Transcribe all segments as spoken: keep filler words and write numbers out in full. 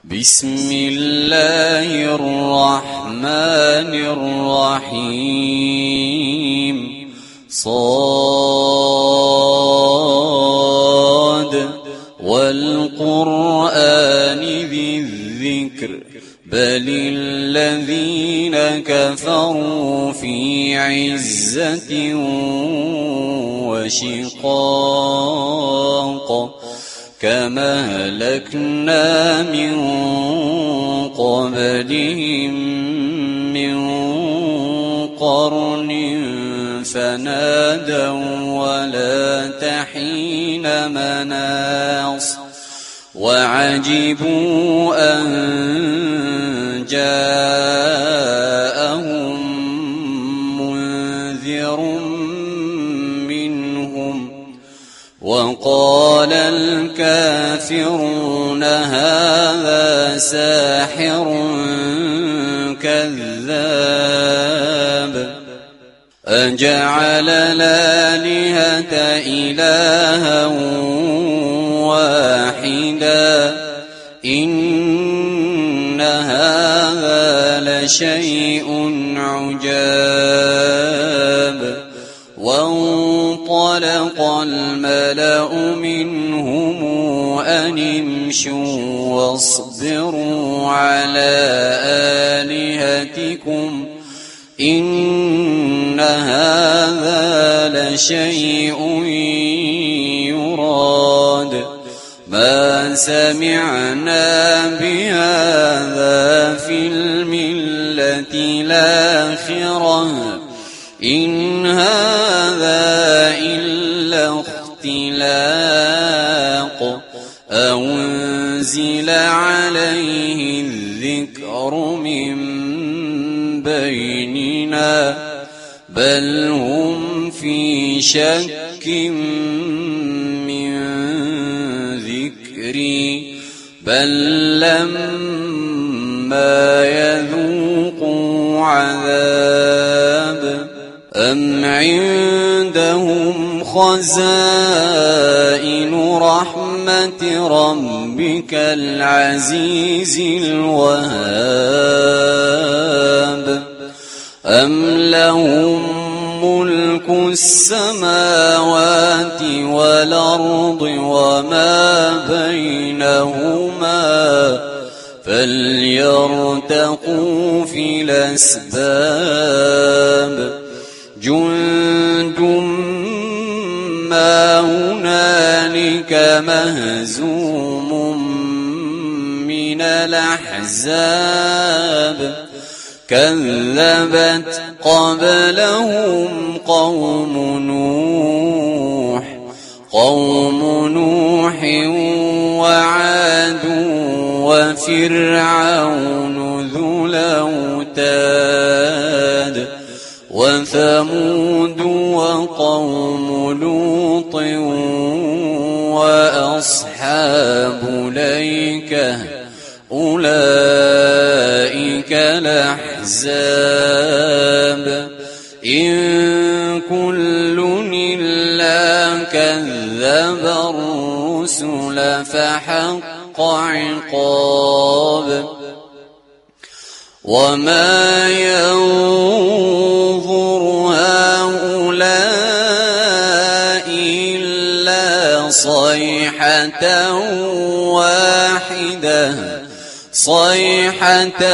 بسم الله الرحمن الرحيم صاد والقرآن ذي الذكر بل الذين كفروا في عزة وشقاق كما هلكنا من قبلهم من قرن فنادوا ولا تحين مناص وعجبوا أن جاءهم منذر منهم وقال الكافرون هذا ساحر كذاب أجعل الآلهة إلها واحدا إن هذا لشيء عجاب وانطلق الملأ منهم أن امشوا واصبروا على آلهتكم إن هذا لشيء يراد ما سمعنا بهذا في الملة الآخرة إن هذا إلا اختلاق أنزل عليه الذكر من بيننا بل هم في شك من ذكري بل لما يذوقوا عذاب أم عندهم خزائن رحمة ربك العزيز الوهاب أم لهم ملك السماوات والأرض وما بينهما فليرتقوا في الأسباب جند ما هنالك مهزوم من الأحزاب كذبت قبلهم قوم نوح قوم نوح وعاد وفرعون ذو الأوتاد وثمود وقوم لوط وأصحاب الأيكة أولئك الأحزاب إن كل إلا كذب الرسل فحق عقاب وما ينظر هؤلاء إلا صيحة واحدة صيحة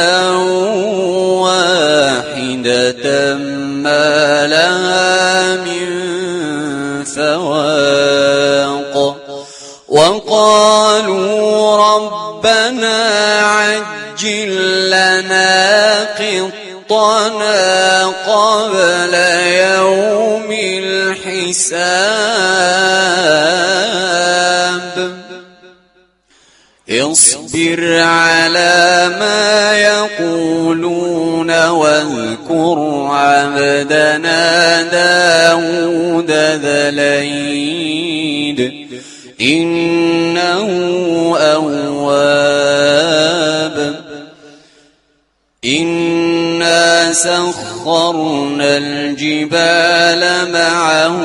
واحدة ما لها من فواق وقالوا ربنا عجل لنا قطنا قبل يوم الحساب اصبر على ما يقولون واذكر عبدنا داود ذا الأيد إنه أواب إنا سخرنا الجبال معه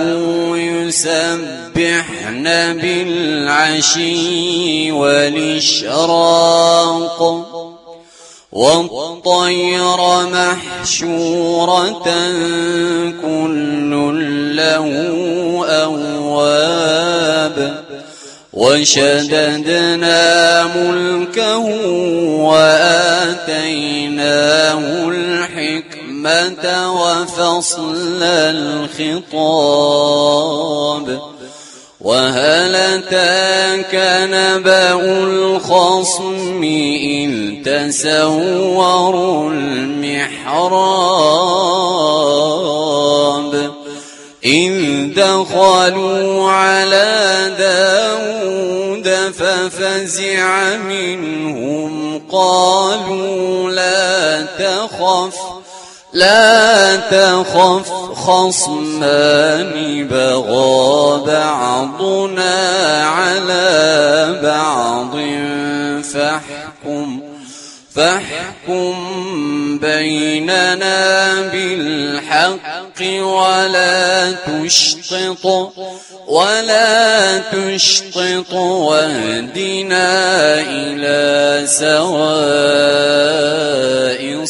يسبحن بالعشي والإشراق والطير محشورة كل له أواب وشددنا ملكه وآتيناه الحكمة وفصل الخطاب وهل أتاك نبأ الخصم إذ تسوروا المحراب إذ دخلوا على داود ففزع منهم قالوا لا تخف لا تخف خصمان بغى بعضنا على بعض فاحكم فاحكم بيننا بالحق ولا تشطط ولا تشطط واهدنا إلى سواء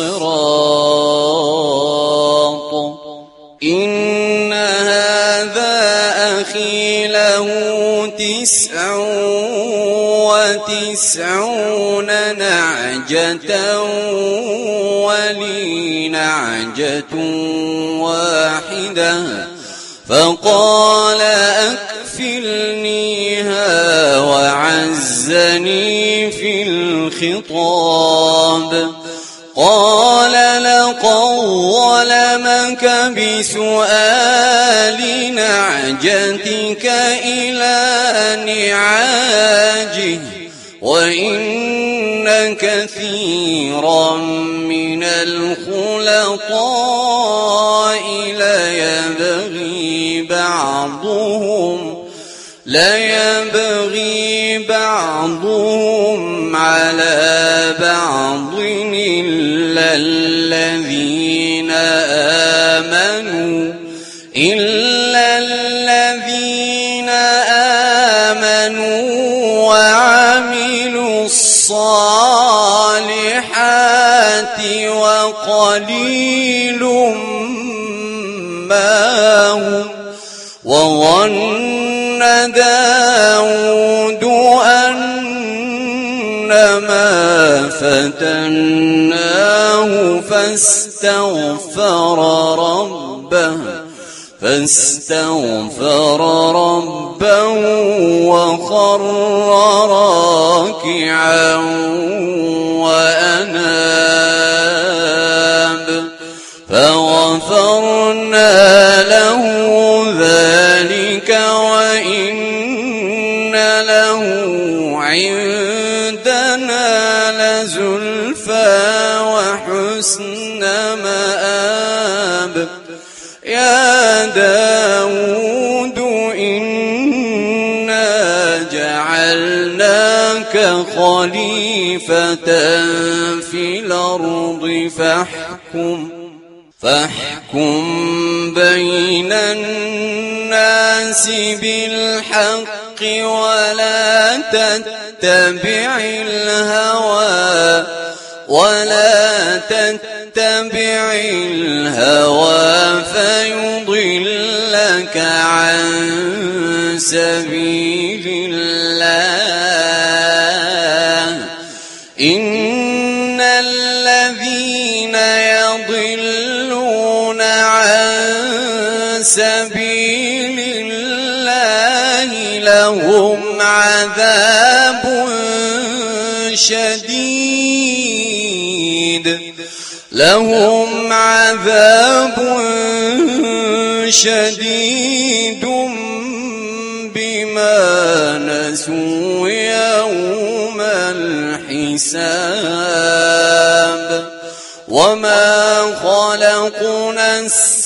الصراط إن هذا أخي له تسع وتسعون نعجة ولي نعجة واحدة فقال أكفلنيها وعزني في الخطاب قال لقد ظلمك بسؤال نعجتك إلى نعاجه وإن كثيرا من الخلطاء ليبغي بعضهم ليبغي بعضهم على بعض إلا الذين آمنوا إلا الذين آمنوا وعملوا الصالحات وقليل ما هم وظن داود أنما فتناه فاستغفر ربه فاستغفر ربه وخر راكعا وأناب فغفرنا له ذلك وإن له عندنا لزلفى وحسن مآب يا داود إنا جعلناك خليفة في الأرض فاحكم فاحكم بين الناس بالحق ولا تتبع الهوى ولا تتبع الهوى فيضلك عن سبيل الله إن الذين يضلون عن سبيل الله لهم عذاب شديد لهم عذاب شديد بما نسوا يوم الحساب وما خلقنا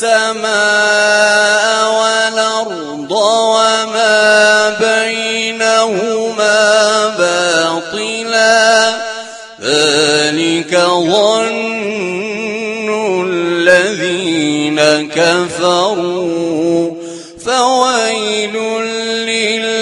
السماء والأرض وما بينهما باطلا ذلك ظن الذين كفروا فويل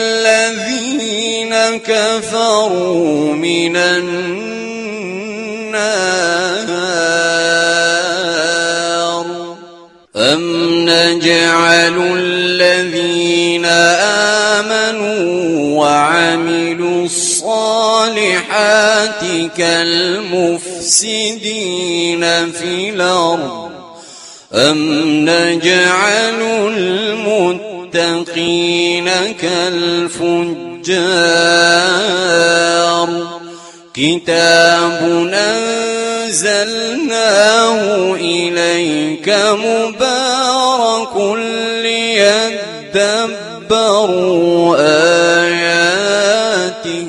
للذين كفروا من النار النار أم نجعل الذين آمنوا وعملوا الصالحات كالمفسدين في الأرض أم نجعل المتقين كالفجار كتاب أنزلناه إليك مبارك ليدبروا آياته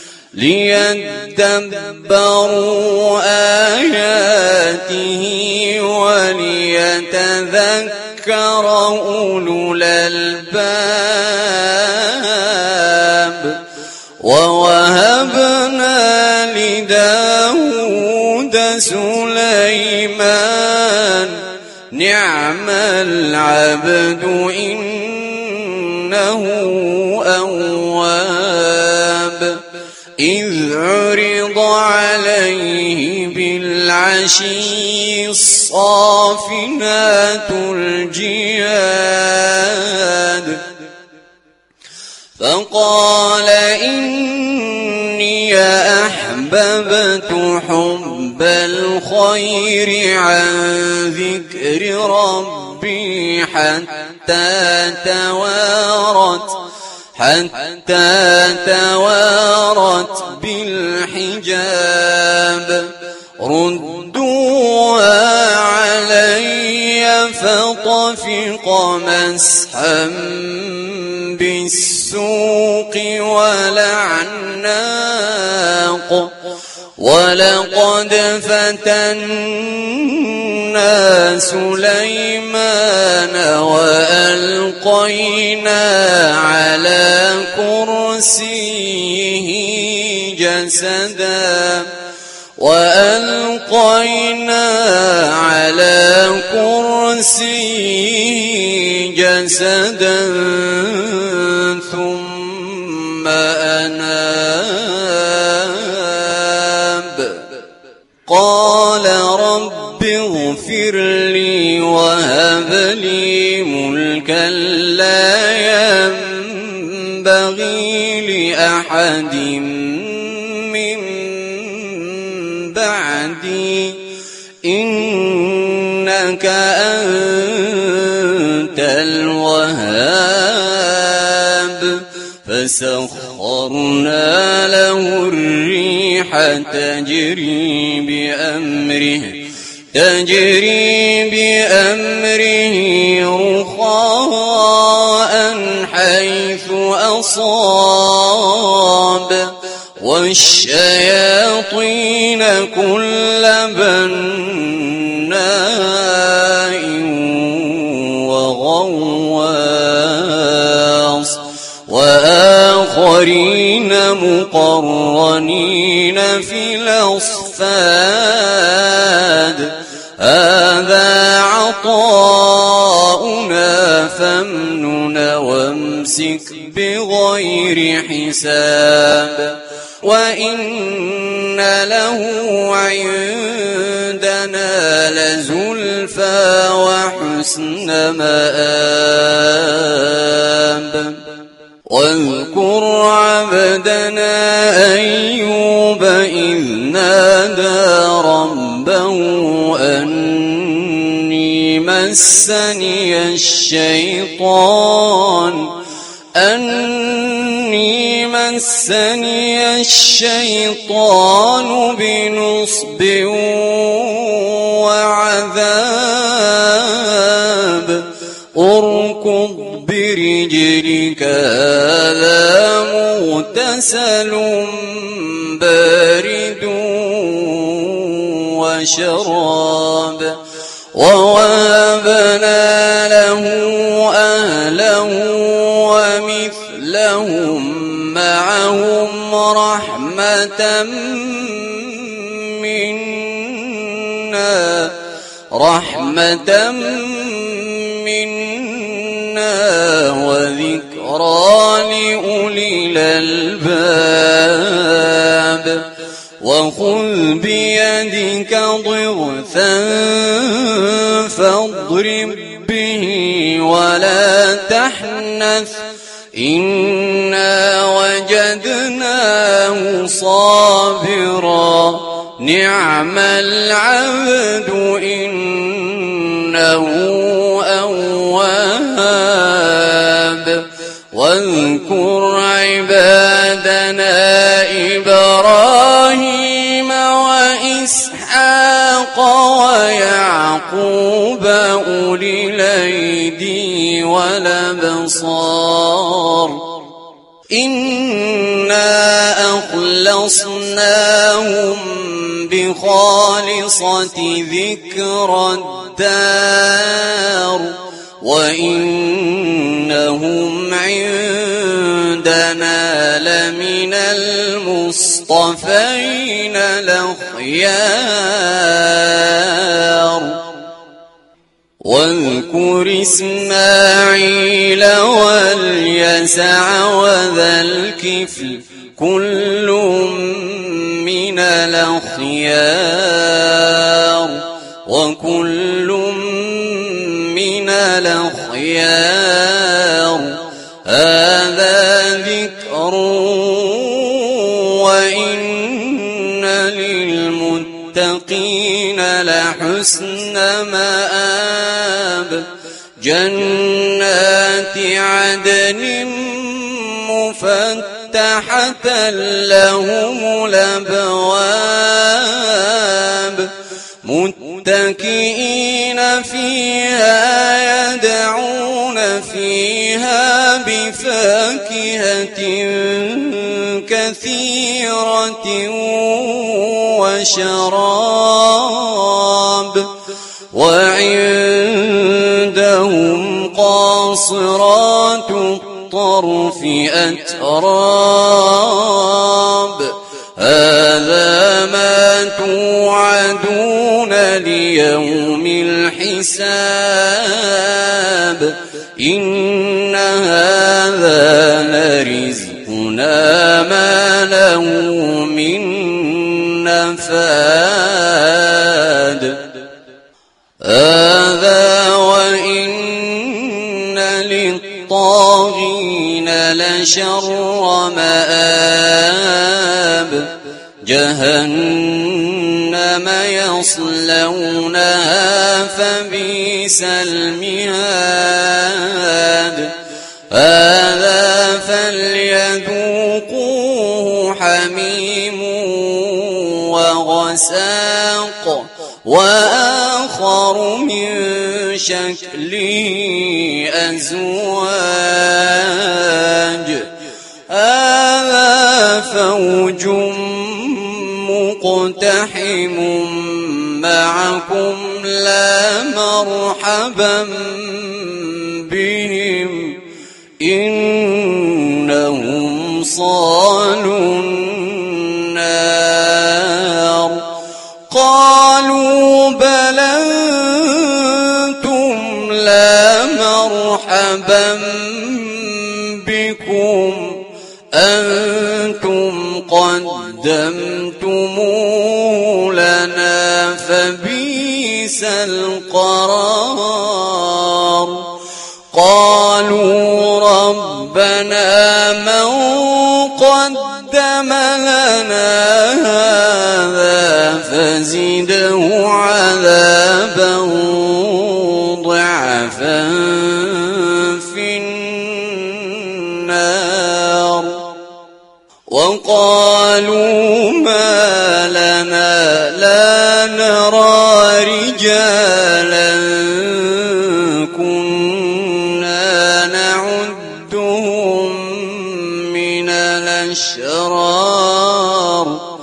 ليدبروا آياته وليتذكر أولو الألباب ووهبنا لداود سليمان نعم العبد إنه أواب إذ عرض عليه بالعشي الصافنات الجياد فقال إني أحببت حب الخير عن ذكر ربي حتى توارت حتى توارت بالحجاب ردوها علي فطفق مسحا بالسوق والأعناق ولقد فتنا سليمان وألقينا على كرسيه جسدا وألقينا على كرسيه جسدا ثم أناب قال رب اغفر لي وهب لي ملكا لا ينبغي لأحد من بعدي إنك أنت الوهاب فسخرنا له الريح تجري بأمره تجري بأمره رخاء حيث أصاب والشياطين كل بناء وغواص وآخرين مقرنين في الأصفاد هذا عطاؤنا فامنن وامسك بغير حساب وإن له عندنا لزلفى وحسن مآب واذكر عبدنا أيوب إذ نادى ربه أني مسني الشيطان أني مسني الشيطان بنصب وعذاب اركض برجلك هذا مغتسل بارد وشراب ووهبنا له أهله ومثلهم معهم رحمة منا رحمة منا وذكرى لأولي الألباب وخذ بيدك ضغثا فاضرب به ولا تحنث إنا وجدناه صابرا نعم العبد إنه أواب واذكر عبادنا إبراهيم وإسحاق ويعقوب أولي الأيدي والأبصار إنا أخلصناهم بخالصة ذكر الدار وإنهم عندنا لمن المصطفين الأخيار واذكر إسماعيل واليسع وذا الكفل كل من الأخيار وكل من الأخيار هذا ذكر وإن للمتقين لحسن مآب جنات عدن مفتحة لهم الأبواب متكئين فيها يدعون فيها بفاكهة كثيرة وشراب وعندهم قاصرات الطرف أتراب هذا ما توعدون ليوم الحساب إن هذا لرزقنا ما له من نفاد هذا وإن للطاغين لشر مآب جهنم يصلونها فبئس المهاد هذا فليذوقوه حميم وغساق وآخر من شكله أزواج هذا فوج مقتحم معكم لا مرحبا بهم إنهم صالوا النار قالوا بل أنتم لا مرحبا بكم أنتم قدمتموه لنا فبئس القرار قالوا ربنا من قدم لنا هذا فزده عذابا ضعفا في النار وقالوا ما لنا لا نرى رجالا كنا نعدهم من الأشرار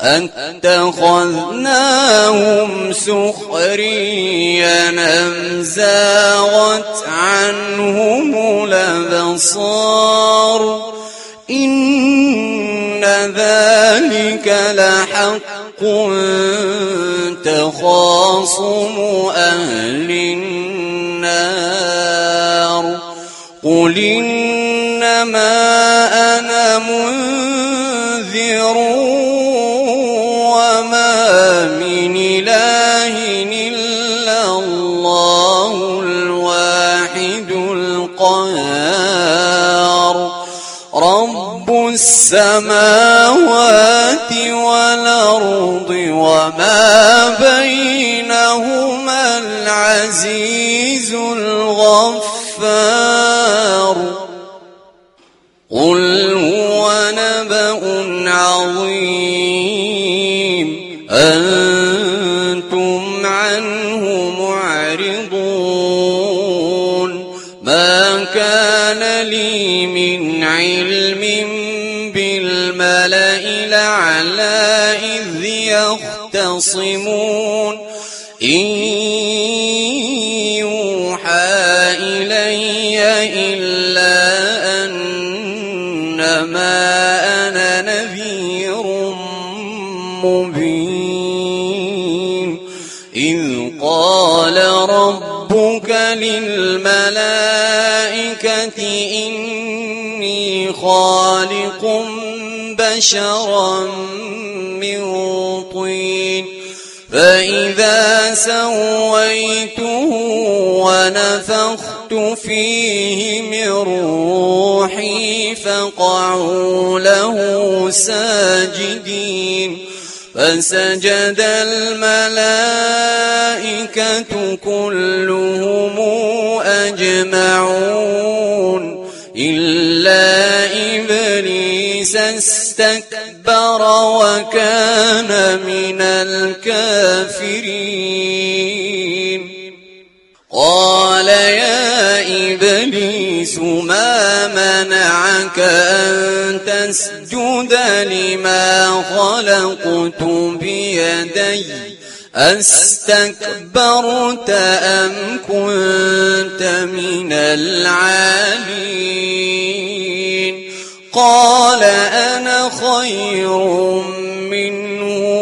أتخذناهم سخريا أم زاغت عنهم الأبصار إن ذلك لحق تخاصم أهل النار قل إنما أنا منذر وما من إله إلا الله الواحد القهار رب السماوات والأرض وما بينهما العزيز الغفار قل هو نبأ عظيم أنتم عنه معرضون ما كان لي من علم بالملأ الأعلى إذ يختصمون إن يوحى إلي إلا أنما أنا نذير مبين إذ قال ربك للملائكة إني خالق بشرا من طين فإذا سويته ونفخت فيه من روحي فقعوا له ساجدين فسجد الملائكة كلهم أجمعون إلا إبليس استكبر وكان من الكافرين قال يا إبليس ما منعك أن تسجد لما خلقت بيدي أستكبرت أم كنت من العالين قال أنا خير منه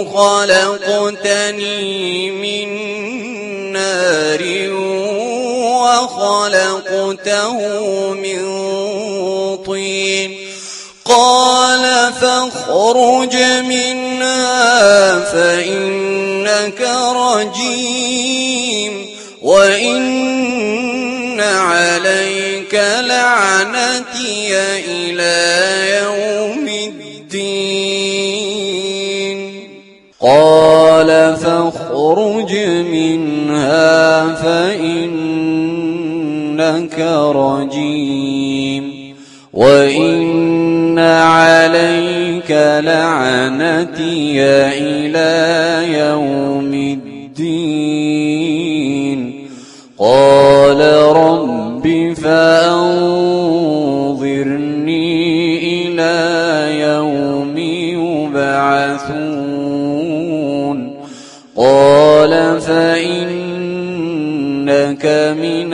خلقتني من نار وخلقته من طين قال فاخرج منها فإنك رجيم وإن عليك لعنتي إلى يوم الدين قال فاخرج منها فإنك رجيم وإن عليك لعنتي إلى يوم الدين قال رب فأنظرني إلى يوم يبعثون قال فإنك من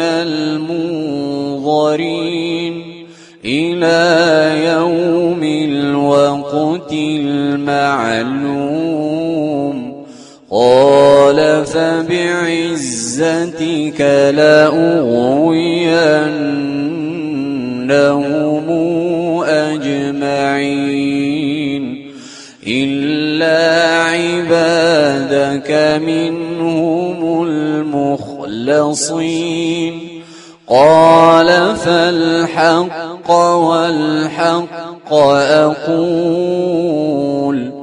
المنظرين إلى يوم الوقت المعلوم قال فبعزتك لأغوينهم أجمعين إلا عبادك منهم المخلصين قال فالحق والحق أقول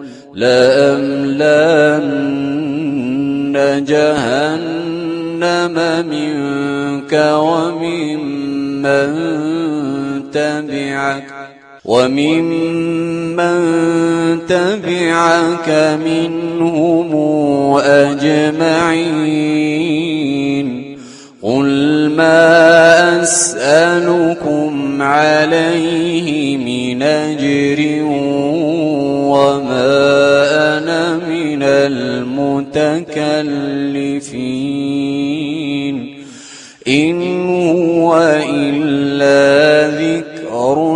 لأملأن جهنم منك وممن تبعك وممن تبعك منهم أجمعين قل ما أسألكم عليه من أجر وما أنا من المتكلفين إن هو إلا ذكر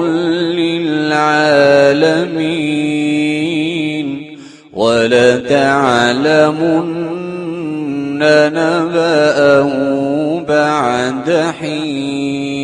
للعالمين ولتعلمن نبأه بعد حين